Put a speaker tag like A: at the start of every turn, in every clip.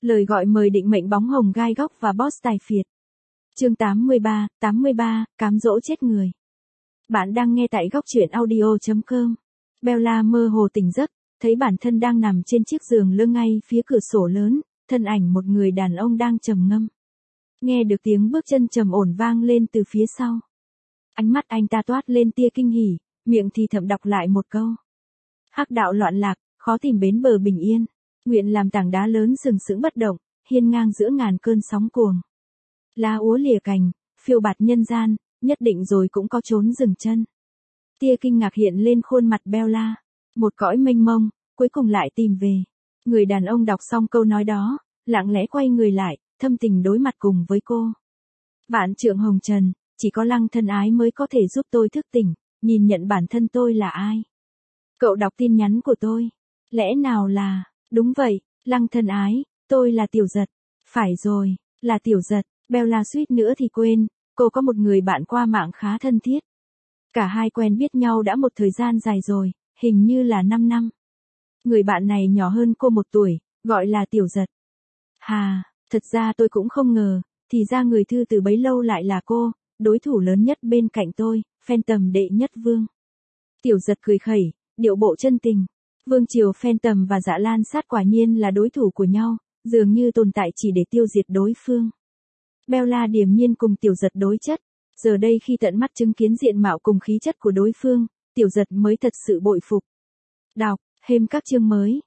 A: Lời gọi mời định mệnh bóng hồng gai góc và boss tài phiệt. Chương 83, cám dỗ chết người. Bạn đang nghe tại góc truyện audio.com. Bella mơ hồ tỉnh giấc, thấy bản thân đang nằm trên chiếc giường lưng ngay phía cửa sổ lớn, thân ảnh một người đàn ông đang trầm ngâm. Nghe được tiếng bước chân trầm ổn vang lên từ phía sau. Ánh mắt anh ta toát lên tia kinh hỉ, miệng thì thầm đọc lại một câu. Hắc đạo loạn lạc, khó tìm bến bờ bình yên. Nguyện làm tảng đá lớn sừng sững bất động, hiên ngang giữa ngàn cơn sóng cuồng. Lá úa lìa cành, phiêu bạt nhân gian, nhất định rồi cũng có chốn dừng chân. Tia kinh ngạc hiện lên khuôn mặt Bella. Một cõi mênh mông, cuối cùng lại tìm về. Người đàn ông đọc xong câu nói đó, lặng lẽ quay người lại, thâm tình đối mặt cùng với cô. Vạn trượng hồng trần, chỉ có Lăng thân ái mới có thể giúp tôi thức tỉnh, nhìn nhận bản thân tôi là ai. Cậu đọc tin nhắn của tôi. Lẽ nào là... Đúng vậy, Lăng thân ái, tôi là Tiểu Giật. Phải rồi, là Tiểu Giật. Bella suýt nữa thì quên, cô có một người bạn qua mạng khá thân thiết. Cả hai quen biết nhau đã một thời gian dài rồi, hình như là 5 năm. Người bạn này nhỏ hơn cô 1 tuổi, gọi là Tiểu Giật. Hà, thật ra tôi cũng không ngờ, thì ra người thư từ bấy lâu lại là cô, đối thủ lớn nhất bên cạnh tôi, Phantom đệ nhất vương. Tiểu Giật cười khẩy, điệu bộ chân tình. Vương triều Phantom và Dạ Lan Sát quả nhiên là đối thủ của nhau, dường như tồn tại chỉ để tiêu diệt đối phương. Bella điềm nhiên cùng Tiểu Giật đối chất, giờ đây khi tận mắt chứng kiến diện mạo cùng khí chất của đối phương, Tiểu Giật mới thật sự bội phục. Đọc, thêm các chương mới,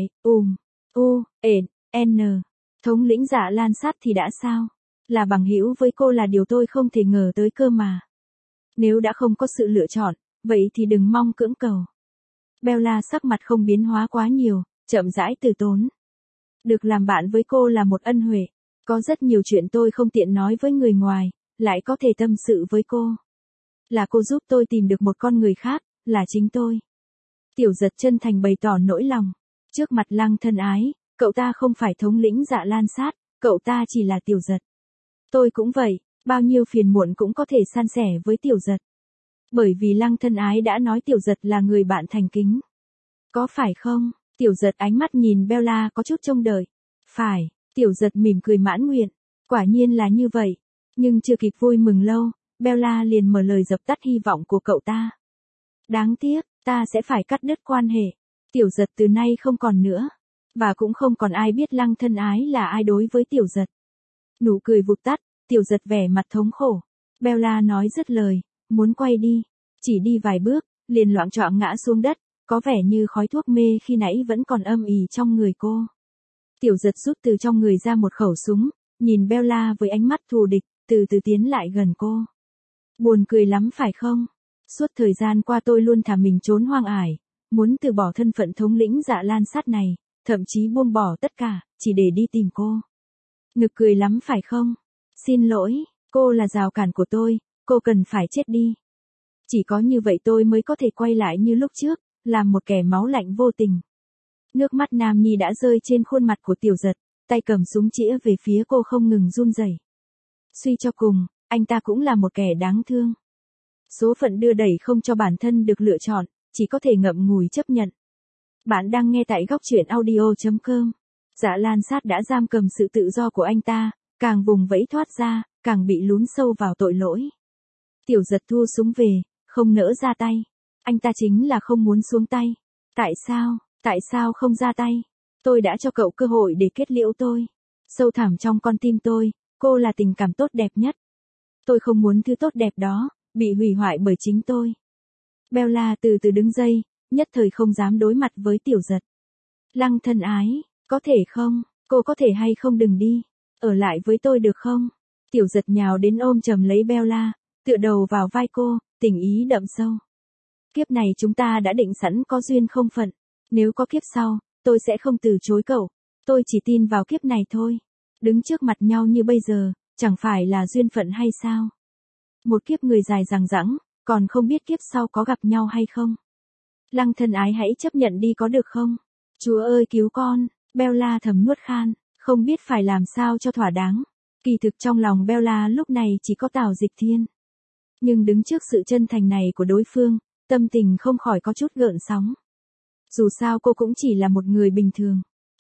A: N. Thống lĩnh Dạ Lan Sát thì đã sao? Là bằng hữu với cô là điều tôi không thể ngờ tới cơ mà. Nếu đã không có sự lựa chọn, vậy thì đừng mong cưỡng cầu. Bella sắc mặt không biến hóa quá nhiều, chậm rãi từ tốn. Được làm bạn với cô là một ân huệ. Có rất nhiều chuyện tôi không tiện nói với người ngoài, lại có thể tâm sự với cô. Là cô giúp tôi tìm được một con người khác, là chính tôi. Tiểu Giật chân thành bày tỏ nỗi lòng. Trước mặt Lăng thân ái, cậu ta không phải thống lĩnh Dạ Lan Sát, cậu ta chỉ là Tiểu Giật. Tôi cũng vậy, bao nhiêu phiền muộn cũng có thể san sẻ với Tiểu Giật. Bởi vì Lăng thân ái đã nói Tiểu Giật là người bạn thành kính. Có phải không? Tiểu Giật ánh mắt nhìn Bella có chút trông đợi. Phải, Tiểu Giật mỉm cười mãn nguyện. Quả nhiên là như vậy. Nhưng chưa kịp vui mừng lâu, Bella liền mở lời dập tắt hy vọng của cậu ta. Đáng tiếc, ta sẽ phải cắt đứt quan hệ. Tiểu Giật từ nay không còn nữa. Và cũng không còn ai biết Lăng thân ái là ai đối với Tiểu Giật. Nụ cười vụt tắt, Tiểu Giật vẻ mặt thống khổ. Bella nói dứt lời, muốn quay đi. Chỉ đi vài bước, liền loạng choạng ngã xuống đất, có vẻ như khói thuốc mê khi nãy vẫn còn âm ỉ trong người cô. Tiểu Giật rút từ trong người ra một khẩu súng, nhìn Bella với ánh mắt thù địch, từ từ tiến lại gần cô. Buồn cười lắm phải không? Suốt thời gian qua tôi luôn thả mình trốn hoang ải, muốn từ bỏ thân phận thống lĩnh Dạ Lan Sát này, thậm chí buông bỏ tất cả, chỉ để đi tìm cô. Nực cười lắm phải không? Xin lỗi, cô là rào cản của tôi, cô cần phải chết đi. Chỉ có như vậy tôi mới có thể quay lại như lúc trước, làm một kẻ máu lạnh vô tình. Nước mắt nam nhi đã rơi trên khuôn mặt của Tiểu Giật, tay cầm súng chĩa về phía cô không ngừng run rẩy. Suy cho cùng, anh ta cũng là một kẻ đáng thương. Số phận đưa đẩy không cho bản thân được lựa chọn, chỉ có thể ngậm ngùi chấp nhận. Bạn đang nghe tại góc truyện audio.com. Dạ Lan Sát đã giam cầm sự tự do của anh ta, càng vùng vẫy thoát ra, càng bị lún sâu vào tội lỗi. Tiểu Giật thu súng về, không nỡ ra tay. Anh ta chính là không muốn xuống tay. Tại sao không ra tay? Tôi đã cho cậu cơ hội để kết liễu tôi. Sâu thẳm trong con tim tôi, cô là tình cảm tốt đẹp nhất. Tôi không muốn thứ tốt đẹp đó bị hủy hoại bởi chính tôi. Bella từ từ đứng dậy, nhất thời không dám đối mặt với Tiểu Giật. Lăng thân ái, có thể không, cô có thể hay không đừng đi, ở lại với tôi được không? Tiểu Giật nhào đến ôm chầm lấy Bella, tựa đầu vào vai cô, tình ý đậm sâu. Kiếp này chúng ta đã định sẵn có duyên không phận, nếu có kiếp sau, tôi sẽ không từ chối cậu, tôi chỉ tin vào kiếp này thôi. Đứng trước mặt nhau như bây giờ, chẳng phải là duyên phận hay sao? Một kiếp người dài dằng dẵng, còn không biết kiếp sau có gặp nhau hay không. Lăng thân ái hãy chấp nhận đi có được không? Chúa ơi cứu con, Bella thầm nuốt khan, không biết phải làm sao cho thỏa đáng. Kỳ thực trong lòng Bella lúc này chỉ có Tào Dịch Thiên. Nhưng đứng trước sự chân thành này của đối phương, tâm tình không khỏi có chút gợn sóng. Dù sao cô cũng chỉ là một người bình thường.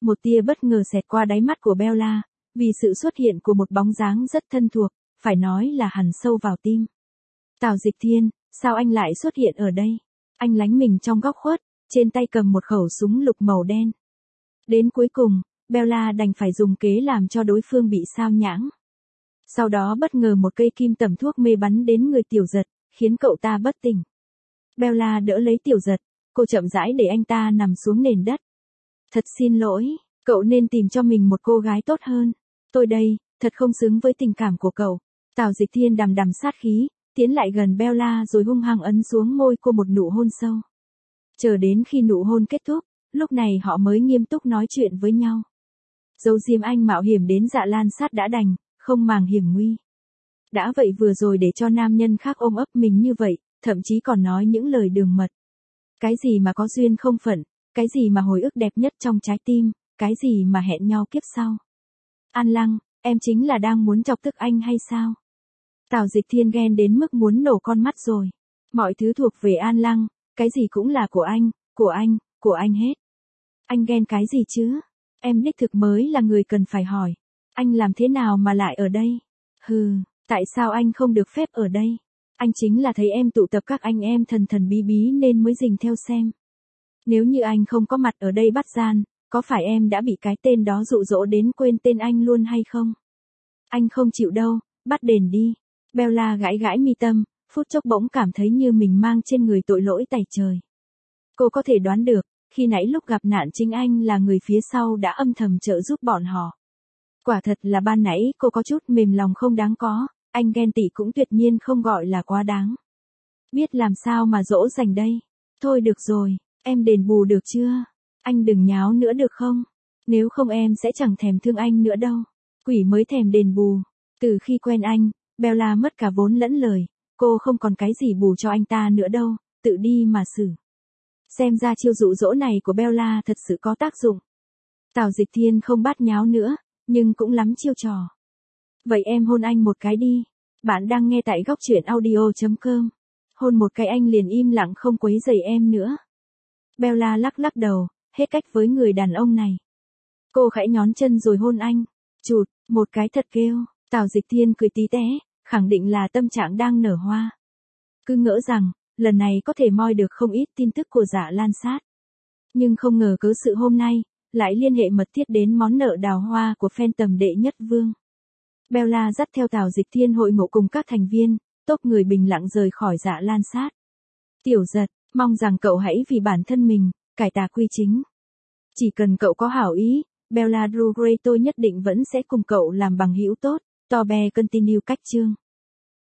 A: Một tia bất ngờ xẹt qua đáy mắt của Bella, vì sự xuất hiện của một bóng dáng rất thân thuộc, phải nói là hằn sâu vào tim. Tào Dịch Thiên, sao anh lại xuất hiện ở đây? Anh lánh mình trong góc khuất, trên tay cầm một khẩu súng lục màu đen. Đến cuối cùng, Bella đành phải dùng kế làm cho đối phương bị sao nhãng. Sau đó bất ngờ một cây kim tẩm thuốc mê bắn đến người Tiểu Giật, khiến cậu ta bất tỉnh. Bella đỡ lấy Tiểu Giật, cô chậm rãi để anh ta nằm xuống nền đất. Thật xin lỗi, cậu nên tìm cho mình một cô gái tốt hơn. Tôi đây, thật không xứng với tình cảm của cậu. Tào Dịch Thiên đằm đằm sát khí, tiến lại gần Bella rồi hung hăng ấn xuống môi cô một nụ hôn sâu. Chờ đến khi nụ hôn kết thúc, lúc này họ mới nghiêm túc nói chuyện với nhau. Giấu diêm anh mạo hiểm đến Dạ Lan Sát đã đành, không màng hiểm nguy. Đã vậy vừa rồi để cho nam nhân khác ôm ấp mình như vậy, thậm chí còn nói những lời đường mật. Cái gì mà có duyên không phận, cái gì mà hồi ức đẹp nhất trong trái tim, cái gì mà hẹn nhau kiếp sau. An Lăng, em chính là đang muốn chọc tức anh hay sao? Tào Dịch Thiên ghen đến mức muốn nổ con mắt rồi. Mọi thứ thuộc về An Lăng, cái gì cũng là của anh, của anh hết. Anh ghen cái gì chứ? Em đích thực mới là người cần phải hỏi. Anh làm thế nào mà lại ở đây? Hừ, tại sao anh không được phép ở đây? Anh chính là thấy em tụ tập các anh em thần thần bí bí nên mới rình theo xem. Nếu như anh không có mặt ở đây bắt gian, có phải em đã bị cái tên đó dụ dỗ đến quên tên anh luôn hay không? Anh không chịu đâu, bắt đền đi. Bella gãi gãi mi tâm, phút chốc bỗng cảm thấy như mình mang trên người tội lỗi tày trời. Cô có thể đoán được, khi nãy lúc gặp nạn chính anh là người phía sau đã âm thầm trợ giúp bọn họ. Quả thật là ban nãy cô có chút mềm lòng không đáng có, anh ghen tị cũng tuyệt nhiên không gọi là quá đáng. Biết làm sao mà dỗ dành đây. Thôi được rồi, em đền bù được chưa? Anh đừng nháo nữa được không? Nếu không em sẽ chẳng thèm thương anh nữa đâu. Quỷ mới thèm đền bù. Từ khi quen anh, Bella mất cả vốn lẫn lời, cô không còn cái gì bù cho anh ta nữa đâu, tự đi mà xử. Xem ra chiêu dụ dỗ này của Bella thật sự có tác dụng. Tào Dịch Thiên không bát nháo nữa, nhưng cũng lắm chiêu trò. Vậy em hôn anh một cái đi. Bạn đang nghe tại góc truyện audio.com. Hôn một cái anh liền im lặng không quấy rầy em nữa. Bella lắc lắc đầu, hết cách với người đàn ông này. Cô khẽ nhón chân rồi hôn anh. Chụt, một cái thật kêu. Tào Dịch Thiên cười tí té, khẳng định là tâm trạng đang nở hoa. Cứ ngỡ rằng, lần này có thể moi được không ít tin tức của Dạ Lan Sát. Nhưng không ngờ cớ sự hôm nay, lại liên hệ mật thiết đến món nợ đào hoa của fan tầm đệ nhất vương. Bella dắt theo Tào Dịch Thiên hội ngộ cùng các thành viên, tốp người bình lặng rời khỏi Dạ Lan Sát. Tiểu Giật, mong rằng cậu hãy vì bản thân mình, cải tà quy chính. Chỉ cần cậu có hảo ý, Bella Drew Gray tôi nhất định vẫn sẽ cùng cậu làm bằng hữu tốt. Tobe continue cách chương.